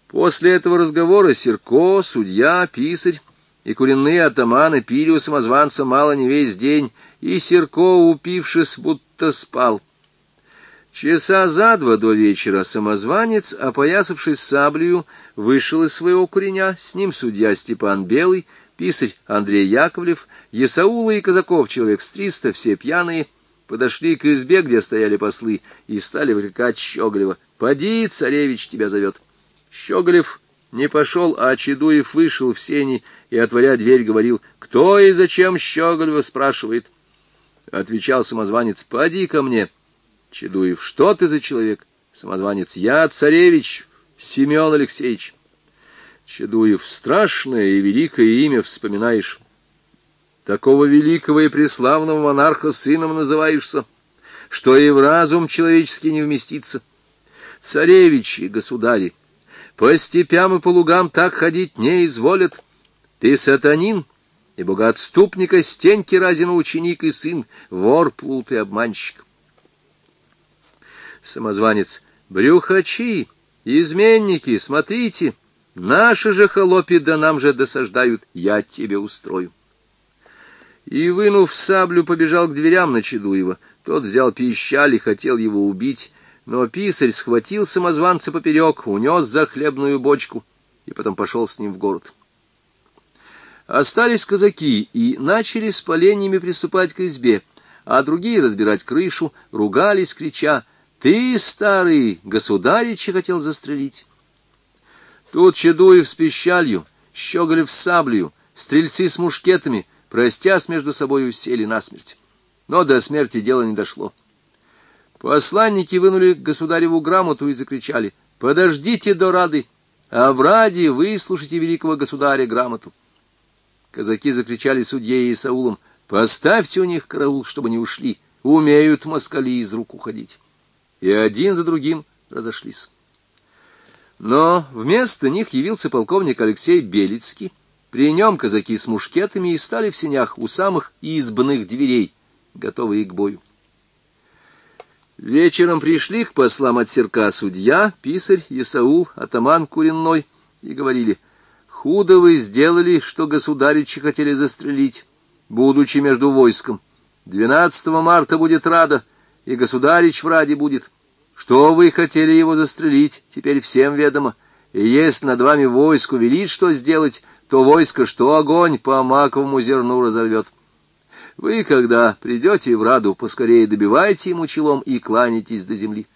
После этого разговора Серко, судья, писарь и куренные атаманы пили у самозванца мало не весь день, и Серко, упившись, будто спал. Часа за два до вечера самозванец, опоясавшись саблею, вышел из своего куреня, с ним судья Степан Белый, писарь Андрей Яковлев, Есаула и казаков человек с 300, все пьяные, подошли к избе, где стояли послы, и стали выкрикать Щеголева: «Поди, царевич тебя зовет!» Щеголев не пошел, а Чедуев вышел в сени и, отворя дверь, говорил: «Кто и зачем Щеголева?» — спрашивает. Отвечал самозванец: «Поди ко мне». Чедуев: «Что ты за человек?» Самозванец: «Я царевич Семен Алексеевич». Чедуев: «Страшное и великое имя вспоминаешь. Такого великого и преславного монарха сыном называешься, что и в разум человеческий не вместится. Царевичи, государи, по степям и по лугам так ходить не изволят. Ты сатанин и богоотступника Стеньки Разина ученик и сын, вор, плут и обманщик». Самозванец: «Брюхачи, изменники, смотрите, наши же холопи да нам же досаждают, я тебе устрою». И, вынув саблю, побежал к дверям на Чедуева. Тот взял пищаль и хотел его убить, но писарь схватил самозванца поперек, унес за хлебную бочку и потом пошел с ним в город. Остались казаки и начали с поленьями приступать к избе, а другие разбирать крышу, ругались, крича: «Ты, старый, государича хотел застрелить». Тут Чедуев с пищалью, Щеголев с саблею, стрельцы с мушкетами, простясь между собою, сели насмерть. Но до смерти дело не дошло. Посланники вынули государеву грамоту и закричали: «Подождите до Рады, а в Раде выслушайте великого государя грамоту». Казаки закричали судье и Исаулам: «Поставьте у них караул, чтобы не ушли, умеют москали из рук уходить». И один за другим разошлись. Но вместо них явился полковник Алексей Белицкий. При нем казаки с мушкетами и стали в сенях у самых избных дверей, готовые к бою. Вечером пришли к послам от Серка судья, писарь, Есаул, атаман Куренной, и говорили: «Худо вы сделали, что государича хотели застрелить, будучи между войском. 12 марта будет Рада, и государич в Раде будет. Что вы хотели его застрелить, теперь всем ведомо. И если над вами войску велит что сделать, то войско, что огонь по маковому зерну разорвет. Вы, когда придете в Раду, поскорее добивайте ему челом и кланяйтесь до земли».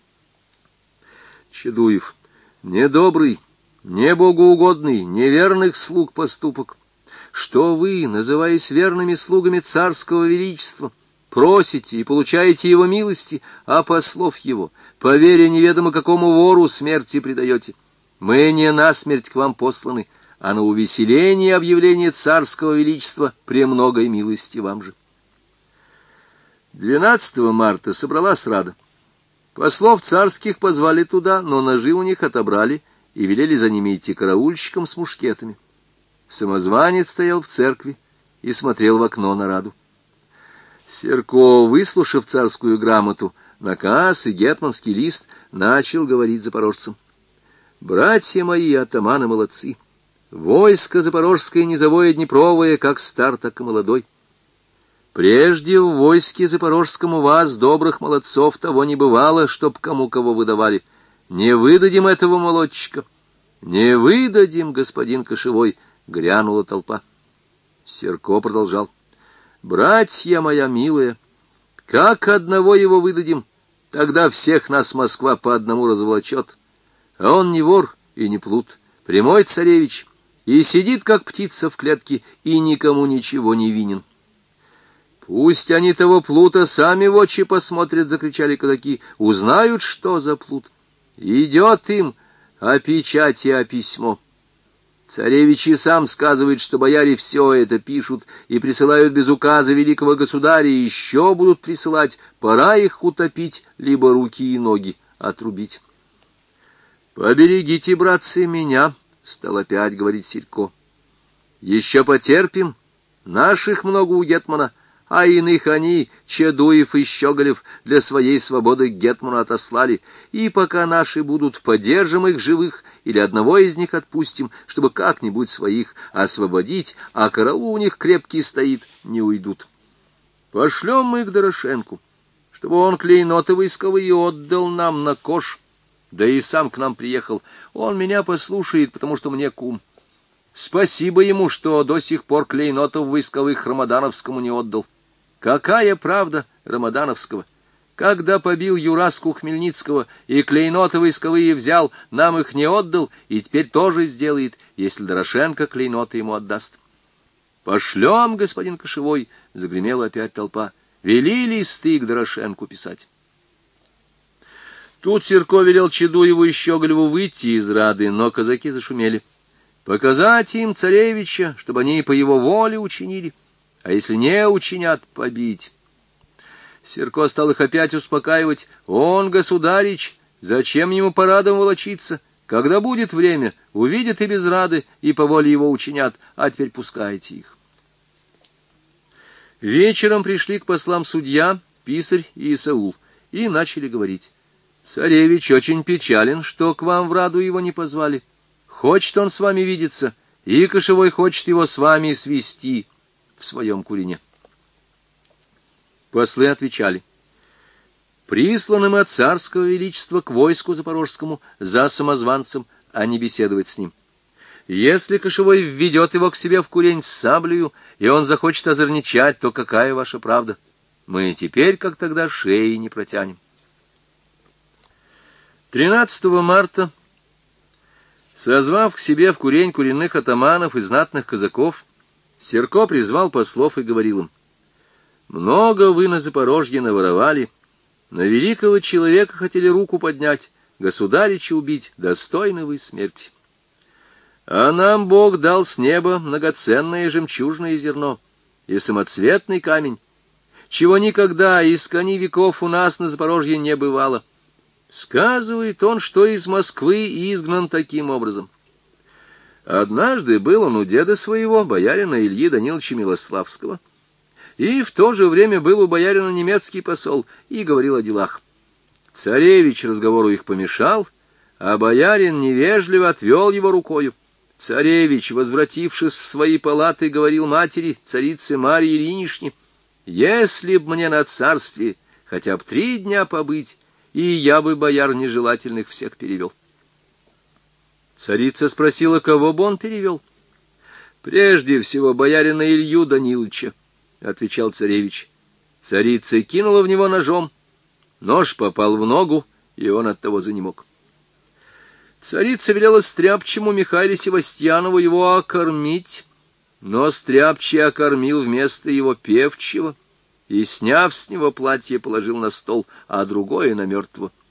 Чедуев: «Недобрый, не богоугодный, неверных слуг поступок, что вы, называясь верными слугами царского величества, просите и получаете его милости, а послов его, по вере неведомо какому вору, смерти предаете. Мы не на смерть к вам посланы, а на увеселение объявления царского величества премногой милости вам же». 12 марта собралась Рада. Послов царских позвали туда, но ножи у них отобрали и велели за ними идти караульщикам с мушкетами. Самозванец стоял в церкви и смотрел в окно на Раду. Серко, выслушав царскую грамоту, наказ и гетманский лист, начал говорить запорожцам: «Братья мои, атаманы молодцы! Войско запорожское низовое днепровое, как стар, так и молодой. Прежде в войске запорожском у вас, добрых молодцов, того не бывало, чтоб кому кого выдавали. Не выдадим этого молодчика, не выдадим, господин Кошевой!» — грянула толпа. Серко продолжал: «Братья моя милая, как одного его выдадим, тогда всех нас Москва по одному разволочет. А он не вор и не плут, прямой царевич, и сидит, как птица в клетке, и никому ничего не винен». «Пусть они того плута сами в очи посмотрят», — закричали казаки, — «узнают, что за плут. Идет им о печати, о письмо. Царевич и сам сказывает, что бояре все это пишут и присылают без указа великого государя, и еще будут присылать, пора их утопить, либо руки и ноги отрубить». «Поберегите, братцы, меня», — стал опять говорить Серко. «Еще потерпим, наших много у гетмана, а иных они, Чедуев и Щеголев, для своей свободы к гетману отослали, и пока наши будут, подержим их живых, или одного из них отпустим, чтобы как-нибудь своих освободить, а караул у них крепкий стоит, не уйдут. Пошлем мы к Дорошенку, чтобы он клейноты войсковые отдал нам на кош, да и сам к нам приехал. Он меня послушает, потому что мне кум. Спасибо ему, что до сих пор клейнотов войсковых Рамадановскому не отдал. Какая правда Рамадановского? Когда побил Юраску Хмельницкого и клейноты войсковые взял, нам их не отдал, и теперь тоже сделает, если Дорошенко клейноты ему отдаст. «Пошлем, господин Кошевой!» — загремела опять толпа. «Вели листы к Дорошенку писать». Тут Сирко велел Чедуеву и Щеголеву выйти из рады, но казаки зашумели. Показать им царевича, чтобы они по его воле учинили, а если не учинят, побить. Сирко стал их опять успокаивать. Он, государич, зачем ему парадом волочиться? Когда будет время, увидят и без рады, и по воле его учинят, а теперь пускайте их. Вечером пришли к послам судья, писарь и Исаул, и начали говорить. Царевич очень печален, что к вам в раду его не позвали. Хочет он с вами видеться, и Кошевой хочет его с вами свести в своем курине. Послы отвечали: присланы мы от царского величества к войску запорожскому за самозванцем, а не беседовать с ним. Если Кошевой введет его к себе в курень с саблею, и он захочет озорничать, то какая ваша правда? Мы теперь, как тогда, шеи не протянем. 13 марта, созвав к себе в курень куренных атаманов и знатных казаков, Сирко призвал послов и говорил им: много вы на Запорожье наворовали, на великого человека хотели руку поднять, государича убить, достойны вы смерти. А нам Бог дал с неба многоценное жемчужное зерно и самоцветный камень, чего никогда из кони веков у нас на Запорожье не бывало. Сказывает он, что из Москвы изгнан таким образом. Однажды был он у деда своего, боярина Ильи Даниловича Милославского, и в то же время был у боярина немецкий посол и говорил о делах. Царевич разговору их помешал, а боярин невежливо отвел его рукою. Царевич, возвратившись в свои палаты, говорил матери, царице Марье Ильинишне: «Если б мне на царстве хотя бы 3 дня побыть, и я бы бояр нежелательных всех перевел». Царица спросила, кого бы он перевел. «Прежде всего боярина Илью Даниловича», — отвечал царевич. Царица кинула в него ножом. Нож попал в ногу, и он оттого занемог. Царица велела стряпчему Михаилу Севастьянову его окормить, но стряпчий окормил вместо его певчего и, сняв с него платье, положил на стол, а другое на мертвого.